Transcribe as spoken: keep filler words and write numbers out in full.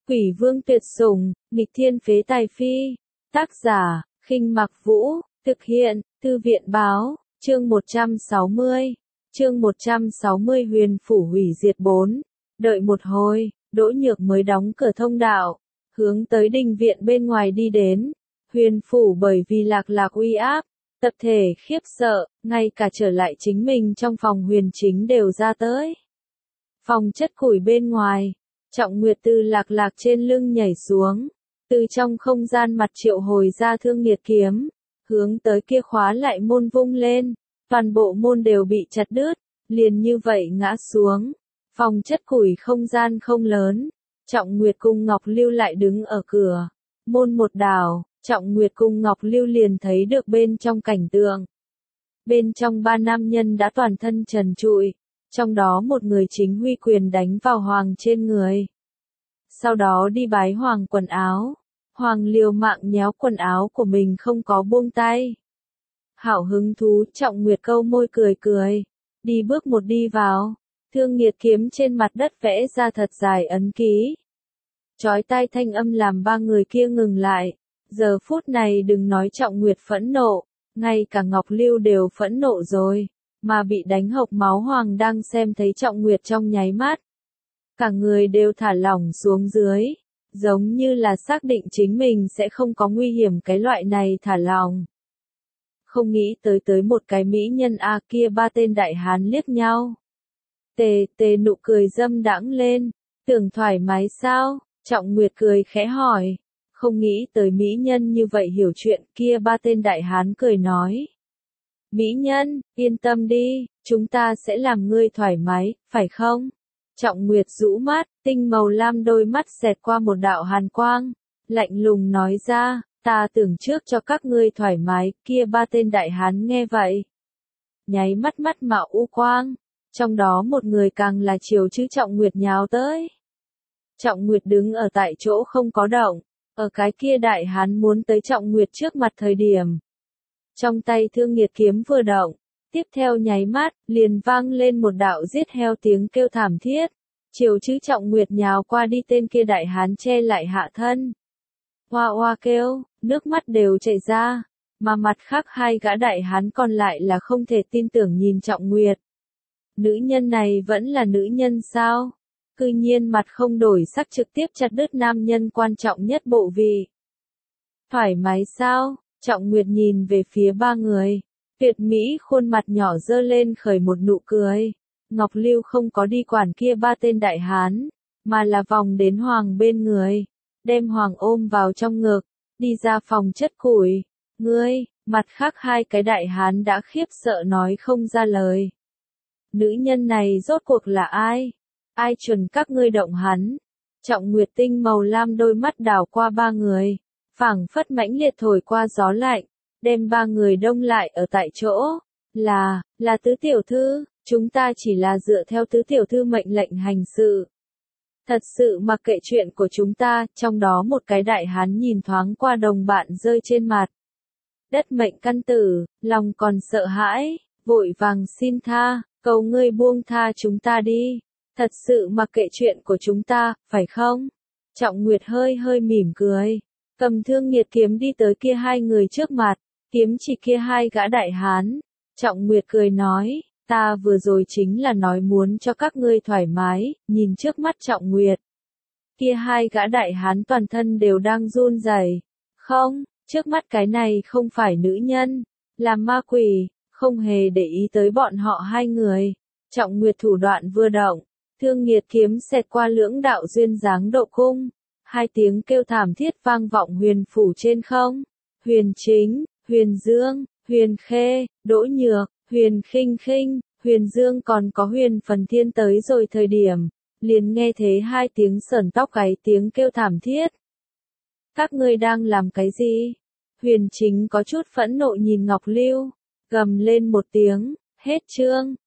Quỷ vương tuyệt sủng, nghịch thiên phế tài phi. Tác giả, Khinh Mặc Vũ, thực hiện, Thư viện báo, chương một trăm sáu mươi. Chương một trăm sáu mươi Huyền phủ hủy diệt bốn. Đợi một hồi, Đỗ Nhược mới đóng cửa thông đạo, hướng tới đình viện bên ngoài đi đến. Huyền phủ bởi vì Lạc Lạc uy áp, tập thể khiếp sợ, ngay cả trở lại chính mình trong phòng huyền chính đều ra tới. Phòng chất củi bên ngoài, Trọng Nguyệt từ Lạc Lạc trên lưng nhảy xuống, từ trong không gian mặt triệu hồi ra Thương Nghiệt kiếm, hướng tới kia khóa lại môn vung lên, toàn bộ môn đều bị chặt đứt, liền như vậy ngã xuống. Phòng chất củi không gian không lớn, Trọng Nguyệt cùng Ngọc Lưu lại đứng ở cửa, môn một đảo, Trọng Nguyệt cùng Ngọc Lưu liền thấy được bên trong cảnh tượng. Bên trong ba nam nhân đã toàn thân trần trụi, trong đó một người chính huy quyền đánh vào Hoàng trên người. Sau đó đi bái Hoàng quần áo, Hoàng liều mạng nhéo quần áo của mình không có buông tay. Hảo hứng thú, Trọng Nguyệt câu môi cười cười, đi bước một đi vào, Thương Nghiệt kiếm trên mặt đất vẽ ra thật dài ấn ký. Chói tai thanh âm làm ba người kia ngừng lại, giờ phút này đừng nói Trọng Nguyệt phẫn nộ, ngay cả Ngọc Lưu đều phẫn nộ rồi, mà bị đánh hộc máu Hoàng đang xem thấy Trọng Nguyệt trong nháy mắt. Cả người đều thả lỏng xuống dưới, giống như là xác định chính mình sẽ không có nguy hiểm cái loại này thả lỏng. Không nghĩ tới tới một cái mỹ nhân a kia ba tên đại hán liếc nhau. Tề tề nụ cười dâm đãng lên, tưởng thoải mái sao, Trọng Nguyệt cười khẽ hỏi. Không nghĩ tới mỹ nhân như vậy hiểu chuyện, kia ba tên đại hán cười nói. Mỹ nhân, yên tâm đi, chúng ta sẽ làm ngươi thoải mái, phải không? Trọng Nguyệt rũ mắt, tinh màu lam đôi mắt xẹt qua một đạo hàn quang, lạnh lùng nói ra, ta tưởng trước cho các ngươi thoải mái, kia ba tên đại hán nghe vậy. Nháy mắt mắt mạo u quang, trong đó một người càng là chiều chứ Trọng Nguyệt nhào tới. Trọng Nguyệt đứng ở tại chỗ không có động, ở cái kia đại hán muốn tới Trọng Nguyệt trước mặt thời điểm. Trong tay Thương Nghiệt kiếm vừa động, tiếp theo nháy mắt, liền vang lên một đạo giết heo tiếng kêu thảm thiết. Chiều chứ Trọng Nguyệt nhào qua đi, tên kia đại hán che lại hạ thân. Hoa hoa kêu, nước mắt đều chảy ra, mà mặt khác hai gã đại hán còn lại là không thể tin tưởng nhìn Trọng Nguyệt. Nữ nhân này vẫn là nữ nhân sao? Cư nhiên mặt không đổi sắc trực tiếp chặt đứt nam nhân quan trọng nhất bộ vị. Thoải mái sao? Trọng Nguyệt nhìn về phía ba người. Tuyệt mỹ khuôn mặt nhỏ dơ lên khởi một nụ cười. Ngọc Lưu không có đi quản kia ba tên đại hán, mà là vòng đến Hoàng bên người, đem Hoàng ôm vào trong ngực, đi ra phòng chất củi. Ngươi, mặt khác hai cái đại hán đã khiếp sợ nói không ra lời. Nữ nhân này rốt cuộc là ai? Ai chuẩn các ngươi động hắn? Trọng Nguyệt tinh màu lam đôi mắt đảo qua ba người, phảng phất mãnh liệt thổi qua gió lạnh, đem ba người đông lại ở tại chỗ. Là, là tứ tiểu thư, chúng ta chỉ là dựa theo tứ tiểu thư mệnh lệnh hành sự. Thật sự mặc kệ chuyện của chúng ta, trong đó một cái đại hán nhìn thoáng qua đồng bạn rơi trên mặt. Đất mệnh căn tử, lòng còn sợ hãi, vội vàng xin tha, cầu ngươi buông tha chúng ta đi. Thật sự mặc kệ chuyện của chúng ta, phải không? Trọng Nguyệt hơi hơi mỉm cười, cầm Thương Nghiệt kiếm đi tới kia hai người trước mặt, kiếm chỉ kia hai gã đại hán. Trọng Nguyệt cười nói, ta vừa rồi chính là nói muốn cho các ngươi thoải mái, nhìn trước mắt Trọng Nguyệt. Kia hai gã đại hán toàn thân đều đang run rẩy. Không, trước mắt cái này không phải nữ nhân, là ma quỷ, không hề để ý tới bọn họ hai người. Trọng Nguyệt thủ đoạn vừa động, Thương Nghiệt kiếm xẹt qua lưỡng đạo duyên dáng độ cung, hai tiếng kêu thảm thiết vang vọng huyền phủ trên không. Huyền Chính, Huyền Dương, Huyền Khê, Đỗ Nhược, Huyền Khinh Khinh, Huyền Dương còn có Huyền Phần Thiên tới rồi thời điểm, liền nghe thấy hai tiếng sởn tóc gáy tiếng kêu thảm thiết. Các ngươi đang làm cái gì? Huyền Chính có chút phẫn nộ nhìn Ngọc Lưu, gầm lên một tiếng, hết chương.